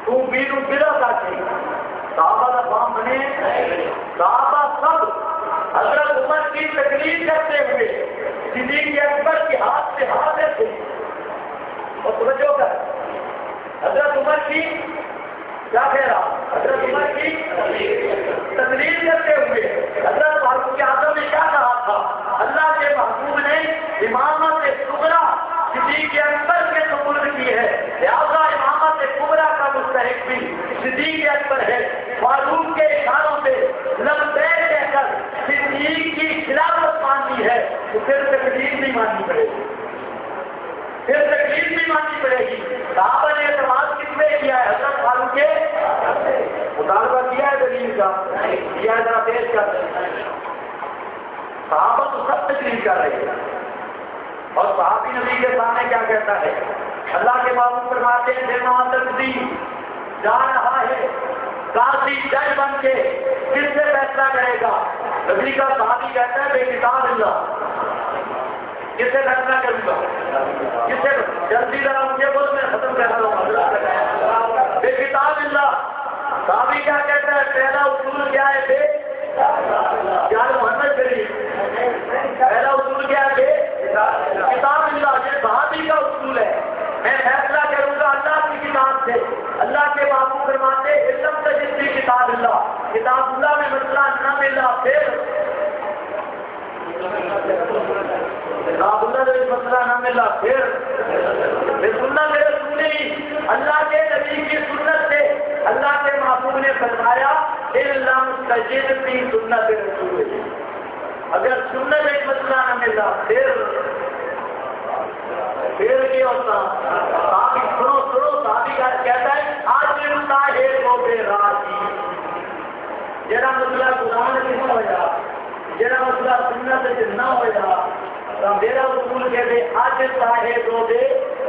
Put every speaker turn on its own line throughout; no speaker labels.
تو بیرو بلا تاکہ صحابہ کا کام بنے. صحابہ سب حضرت عمر کی تقریر کرتے ہوئے صدیق اکبر کے ہاتھ سے حاضر تھے. اور توجہ کر حضرت عمر کی کیا کہہ رہا؟ حضرت عمر کی تقریر کرتے ہوئے حضرت فاروق اعظم نے کیا کہا تھا؟ اللہ کے محبوب نے امامت صغرا صدیق اکبر کے سپرد کی ہے، لہذا امامت کبریٰ کا مستحق بھی صدیق اکبر ہے. فاروق کے اشاروں سے لبیک کہہ کر صدیق کی خلافت ماننی ہے تو پھر تقریر نہیں ماننی پڑے گی، پھر تقریر نہیں ماننی پڑے گی. صحابہ نے اعتماد کس پہ کیا ہے؟ حضرت فاروق کے مطالبہ کیا ہے دلیل کا، کیا ہے ذرا پیش کر. صحابہ تو سب تقریر کر رہے ہیں اور صحابی نبی کے سامنے کیا کہتا ہے؟ اللہ کے محبوب فرماتے ہیں تقدیر جا رہا ہے قاضی جج بن کے کس سے فیصلہ کرے گا؟ نبی کا صحابی کہتا ہے بے کتاب اللہ. کس سے فیصلہ کروں گا؟ کس سے؟ جلدی ذرا مجھے بول، میں ختم کر رہا ہوں. بے کتاب اللہ. صحابی کیا کہتا ہے؟ پہلا اصول کیا ہے؟ بے محمد شریف. پہلا اصول کیا ہے؟ بے کتاب اللہ. یہ صحابی کا اصول ہے. میں فیصلہ کروں گا اللہ کی کتاب سے. اللہ کے محبوب فرماتے علم تجد فی کتاب اللہ. کتاب اللہ میں مسئلہ نہ ملا پھر کتاب اللہ میں مسئلہ نہ ملا پھر سنت رسولی. اللہ کے نبی کی سنت سے اللہ کے محبوب نے فرمایا علم تجد فی سنت رسولی. اگر سنت ایک مسئلہ نہ ملا پھر کیا ہوتا؟ صحابی سنو صحابی کا کہتا ہے آج ملتا ہے وہ بے راضی. جڑا مسئلہ قرآن سے نہ ہوا، جڑا مسئلہ سنت سے نہ ہوا تو میرا اصول کہتے آج صاحب دو بے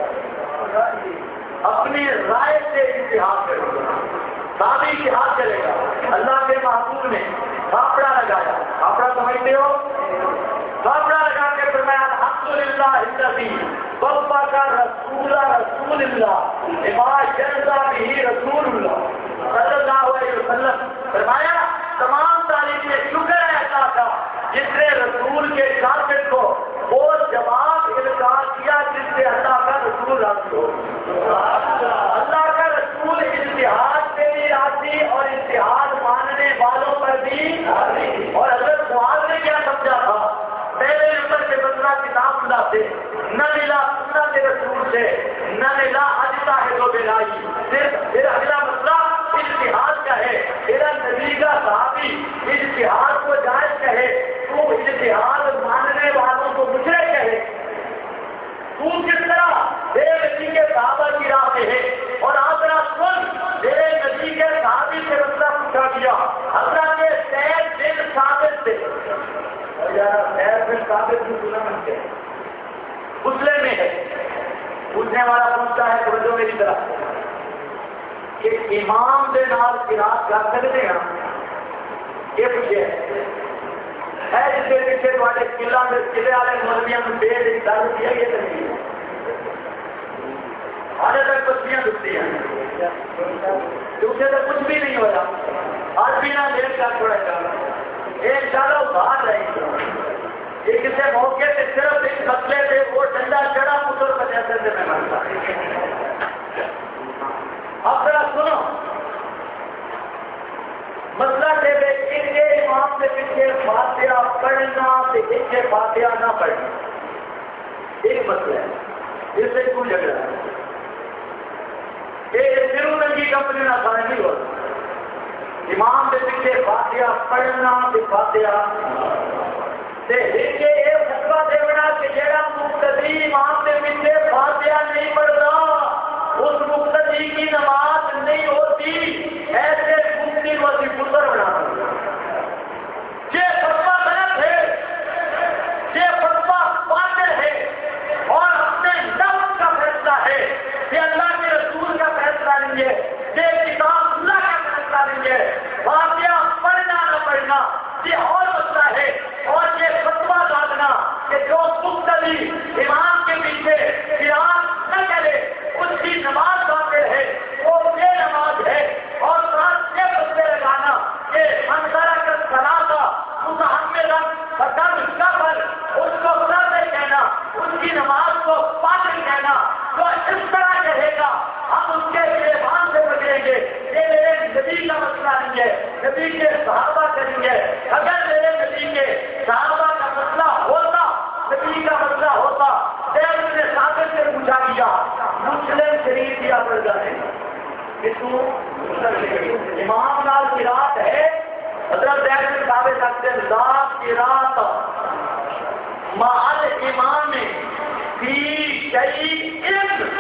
اپنی رائے سے اتحاد کرے گا. صحابی اتحاد کرے گا. اللہ کے محبوب نے کھاپڑا لگایا. کھاپڑا سمجھتے ہو؟ کھاپڑا لگا کے فرمایا الحمدللہ الذی وفق کا رسول اللہ لما جزا به رسول اللہ صلی اللہ علیہ وسلم. فرمایا تمام تعریفیں شکر ہے اللہ کا جس نے رسول کے شاگرد کو وہ جواب انکار کیا جس سے اللہ کا رسول راضی ہو. اللہ کا رسول اجتہاد سے بھی راضی اور اجتہاد ماننے والوں پر بھی راضی. اور حضرت معاذ نے کیا سمجھا تھا؟ پہلے نمبر کے مسئلہ کتاب اللہ سے نہ ملا، سنت رسول سے نہ ملا، اجتا ہے تو بلائی. پھر اگلا مسئلہ اجتہاد کا ہے. میرا نبی کا صحابی اجتہاد کو جائز کہے تو اجتہاد ماننے والوں کو مشرک کہے. تو کس طرح میرے نبی کے صحابہ کی راہ پہ ہے؟ اور آپ ذرا سن، میرے نبی کے صحابی سے مسئلہ پوچھا گیا حضرت زید بن ثابت سے. مسلم میں ہے. پوچھنے والا پوچھتا ہے توجہ میری طرف کہ امام دے نال قرات کر سکتے ہیں؟ یہ پوچھے ہے جس کے پیچھے تھوڑے قلعے والے مولویاں کو دے درد دیا یہ تنظیم آج تک بستیاں دکھتی ہیں اسے تو کچھ بھی نہیں ہوا. آج بھی نہ لیٹ کر چھوڑے گا. ایک سالوں باہر رہے گی. یہ کسی موقع سے صرف ایک مسئلے پہ وہ ڈنڈا چڑھا پتر بچے سے میں مانتا. اب ذرا سنو مسئلہ سے ایک امام سے پیچھے فاتحہ پڑھنا سے ایک فاتحہ نہ پڑھنا ایک مسئلہ ہے. اس سے کوئی جھگڑا ہے. ایک ضرور کی کمپنی نہ سارے نہیں ہوتا. امام کے پیچھے فاتحہ پڑھنا سے فاتحہ فتوا دینا کہ جہاں مقتدی امام کے پیچھے فاتحہ نہیں پڑھتا اس مقتدی کی نماز نہیں ہوتی. ایسے مفتی کو اسی پتر بنا یہ فتوا غلط ہے، یہ فتوا باطل ہے اور اپنے نفس کا فیصلہ ہے. یہ اللہ کے رسول کا فیصلہ نہیں ہے، یہ کتاب اللہ کا فیصلہ نہیں ہے. فاتحہ پڑھنا نہ پڑھنا یہ اور مسئلہ ہے. اور یہ فتوا ڈالنا کہ جو مقتدی امام کے پیچھے قرات نہ کرے اس کی نماز باطل ہے، وہ بے نماز امام نال قرات ہے حضرت زید بن ثابت کہتے ہیں لا قرات مع الامام فی شیء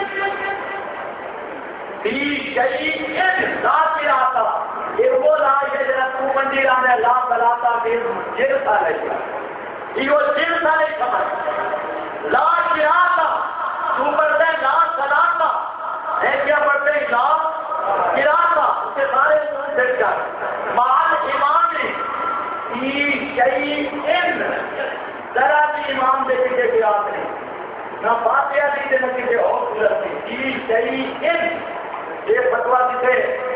لا قرات یہ وہ لا ہے جڑا تو بندی رہا لا صلاۃ پھر جن سال ہے یہ جن سال سمجھ لا قرات تو پڑھتے ہیں لا صلاۃ ہے کیا پڑھتے ہیں لا قرات اس کے سارے پھر کیا مال امام کی شیء ذرا بھی امام دے کے قرات نہیں نہ فاتحہ نہیں دے نہ کسی اور صورت میں کی شیء یہ فتوا کسے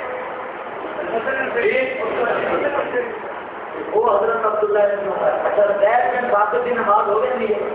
وہ حضرت عبداللہ بن عمر اچھا زید بن ثابت کی نماز ہو گئی نہیں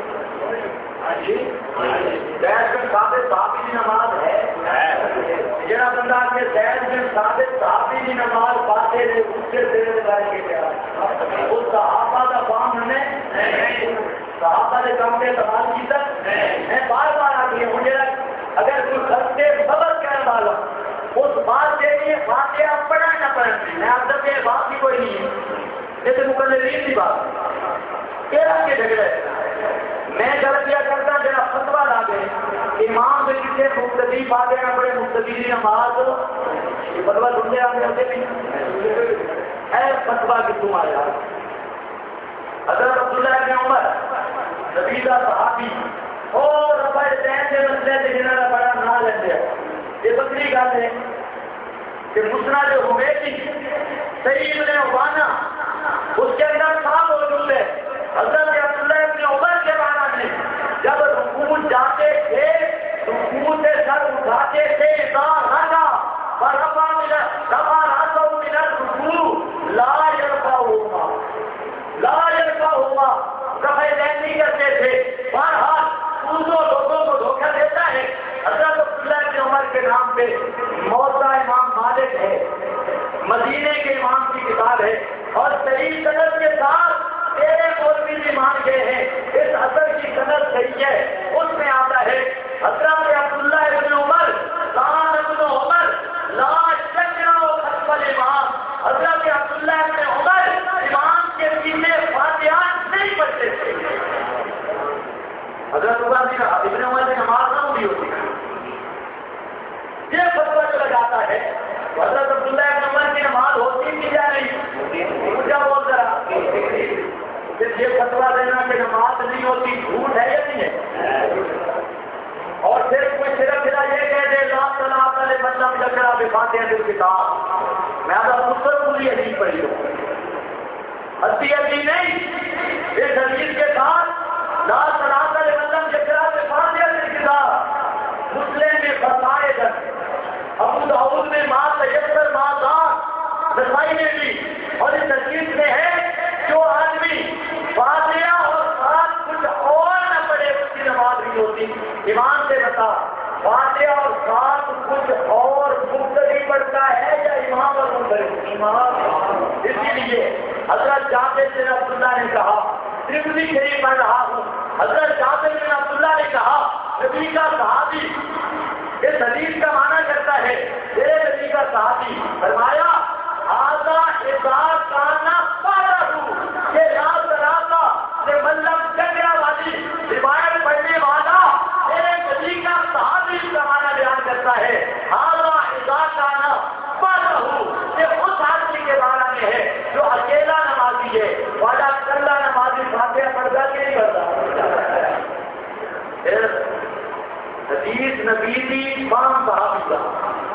زید بن ثابت صحابی کی نماز ہے جنا بندہ کے زید بن ثابت صحابی کی نماز پاتے رہے اس سے دیر کر کے کیا وہ صحابہ کا کام ہمیں صحابہ نے کام کے سوال کی تک میں بار بار آ گئی مجھے اگر کوئی خرچے صبر کرنے والا اس بات کے لیے فاتحہ پڑھا نہ پڑھنا میں آپ سب کے بات بھی کوئی نہیں ہے جیسے مقررین کی بات تیرا کے جھگڑے میں غلط کیا کرتا جرا فتوا لا گئے امام سے کسی مقتدی پاتے نہ پڑے مقتدی کی نماز یہ فتوا ڈھونڈے آگے ہوتے نہیں اے فتوا کہ تم آیا حضرت عبداللہ بن عمر نبیدہ صحابی اور رفع دین کے مسئلے سے جنہوں نے بڑا نہ لیتے یہ بکری گل ہے کہ مسنا جو ہوئے تھی سعید نے ابانا اس کے اندر تھا موجود ہے حضرت عبداللہ بن عمر کے بارے میں جب رکوع جاتے تھے رکوع سے سر اٹھاتے تھے رکھا فرفع من الرکوع لا يرفعهما رفع دین نہیں کرتے تھے بہرحال دوسروں لوگوں کو دھوکہ دیتا ہے حضرت عبداللہ بن عمر کے نام پہ موضع امام مالک ہے مدینے کے امام کی کتاب ہے اور صحیح سند کے ساتھ تیرے مولوی بھی مان گئے ہیں اس اثر کی سند صحیح ہے اس میں آتا ہے حضرت عبداللہ بن عمر کان ابن عمر لا یقرأ خلف الامام حضرت عبداللہ بن عمر امام کے پیچھے فاتحہ نہیں پڑھتے تھے حضرت ابن عمر کی نماز نہ ہوتی ہوتی یہ فتوا جو لگاتا ہے حضرت عبداللہ بن عمر کی نماز ہوتی کی جا رہی مجھے بول ذرا یہ فتوا دینا کہ نماز نہیں ہوتی جھوٹ ہے یا نہیں ہے اور پھر کوئی صرف یہ کہہ دے لا صلاۃ لمن لم یقرأ بفاتحۃ الکتاب میں آپ کو پوری حدیث پڑھی ہوں حدیث نہیں اس حدیث کے ساتھ لا صلاۃ لمن لم یقرأ بفاتحۃ الکتاب مسلم میں فسائد ابو داؤد میں ما تیسر ما ذات نسائی میں بھی اور اس حدیث میں ہے جو آدمی فاتحہ اور ساتھ کچھ اور نہ پڑھے اس کی نماز نہیں ہوتی ایمان سے بتا فاتحہ اور ساتھ کچھ اور مقتدی پڑھتا ہے یا امام اور مقتدی امام اسی لیے حضرت جابر بن عبداللہ نے کہا ترمذی شریف پڑھ رہا ہوں حضرت جابر بن عبداللہ نے کہا نبی کا صحابی اس حدیث کا معنی کرتا ہے میرے نبی کا صحابی فرمایا آزا اذا کانا فارغ یہ لا صلاۃ لمن لم یقرأ والی روایت پڑھنے والا میرے نبی کا صحابی کا معنی بیان کرتا ہے آزا اذا کانا فارغ یہ اس آدمی کے بارے میں ہے جو اکیلا نمازی ہے والا کلا نمازی فاتحہ پڑھتا کہ نہیں پڑھتا حدیث نبی کی فام صحابی کا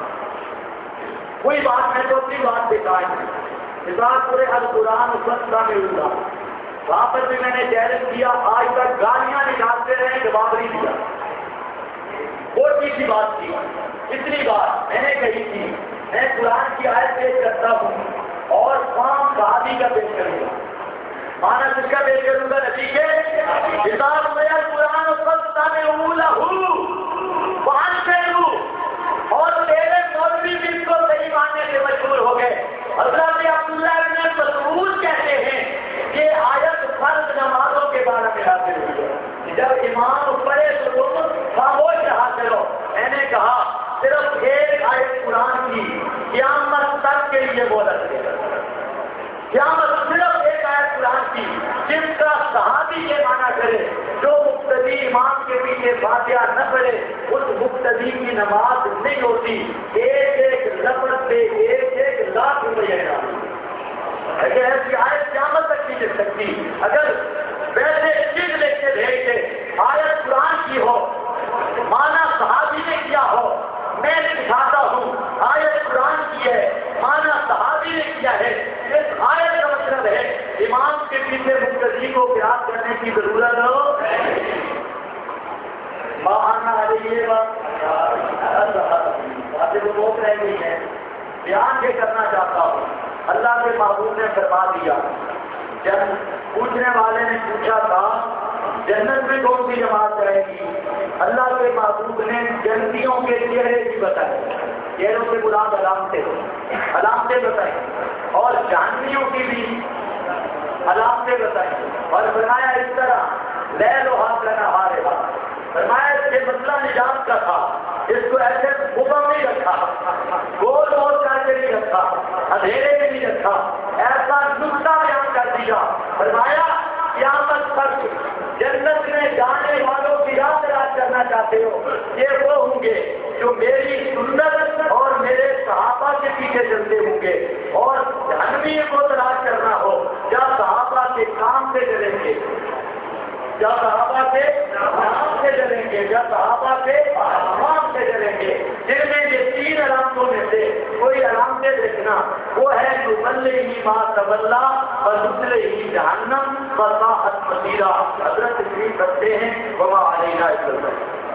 کوئی بات میں تو اپنی بات دکھائی اس بات پورے القرآن سستا میں ہوگا وہاں پر بھی میں نے چیلنج کیا آج تک گالیاں نکالتے رہے جواب نہیں دیا کوئی سی بات کی اتنی بات میں نے کہی تھی میں قرآن کی آیت پیش کرتا ہوں اور فام صحابی کا پیش کروں گا مانا جس کا پیش کروں گا نبی کے کتاب میں قرآن سستا میں اور تیرے مولوی بھی اس کو صحیح ماننے سے مجبور ہو گئے حضرت عبداللہ بن مسعود کہتے ہیں کہ آیت فرض نمازوں کے بارے میں حاصل ہوئی جب امام پڑھے تو تم خاموش رہا کرو میں نے کہا صرف ایک آیت قرآن کی مہلت دے گا۔ قیامت صرف ایک آیت قرآن کی جس کا صحابی یہ مانا کرے جو مقتدی امام کے پیچھے فاتحہ نہ پڑھے اس مقتدی کی نماز نہیں ہوتی، ایک ایک لفظ سے ایک لاکھ روپیہ اگر ایسی آیت قیامت تک نہیں مل سکتی۔ اگر ویسے چیز لے کے بھیج کے آیت قرآن کی ہو، مانا صحابی نے کیا ہو، میں سکھاتا ہوں آیت قرآن کی ہے، مانا صحابی نے کیا ہے، اس آیت کا مطلب ہے امام کے پیچھے مقتدی کو قیاس کرنے کی ضرورت ہو مانا یہ باتیں تو بہت رہ گئی ہیں، بیان یہ کرنا چاہتا ہوں۔ اللہ کے محبوب نے فرما دیا، جب پوچھنے والے نے پوچھا تھا جنت میں کون سی جماعت رہے گی، اللہ کے محبوب نے جنتیوں کے چہرے بھی بتائے، چہروں کے غلام علامتیں بتائیں، اور جہنمیوں کی بھی علامتیں بتائیں، اور فرمایا اس طرح لے لو ہاتھ لگا ہارے گا، فرمایا اس کے مسئلہ نجات کا تھا، اس کو ایسے حکم نہیں رکھا، گول گول کر کے نہیں رکھا، اندھیرے میں نہیں رکھا، ایسا نقطہ بیان کر دیا، فرمایا قیامت تک جنت میں جانے والوں کی یاد تلاش کرنا چاہتے ہو، یہ وہ ہوں گے جو میری سنت اور میرے صحابہ کے پیچھے چلتے ہوں گے، اور جہنمی کو تلاش کرنا ہو یا صحابہ کے کام سے چلیں گے، یا صحابہ کے نام سے چلیں گے، یا صحابہ کے احکام سے چلیں گے، جن میں یہ تین علامتوں میں سے کوئی علامتیں دیکھنا وہ ہے جو بلے ہی ماں طلّہ بدلے ہی جہنم بساحت مصیرہ۔ حضرت شریف رکھتے ہیں وما علینا الا البلاغ۔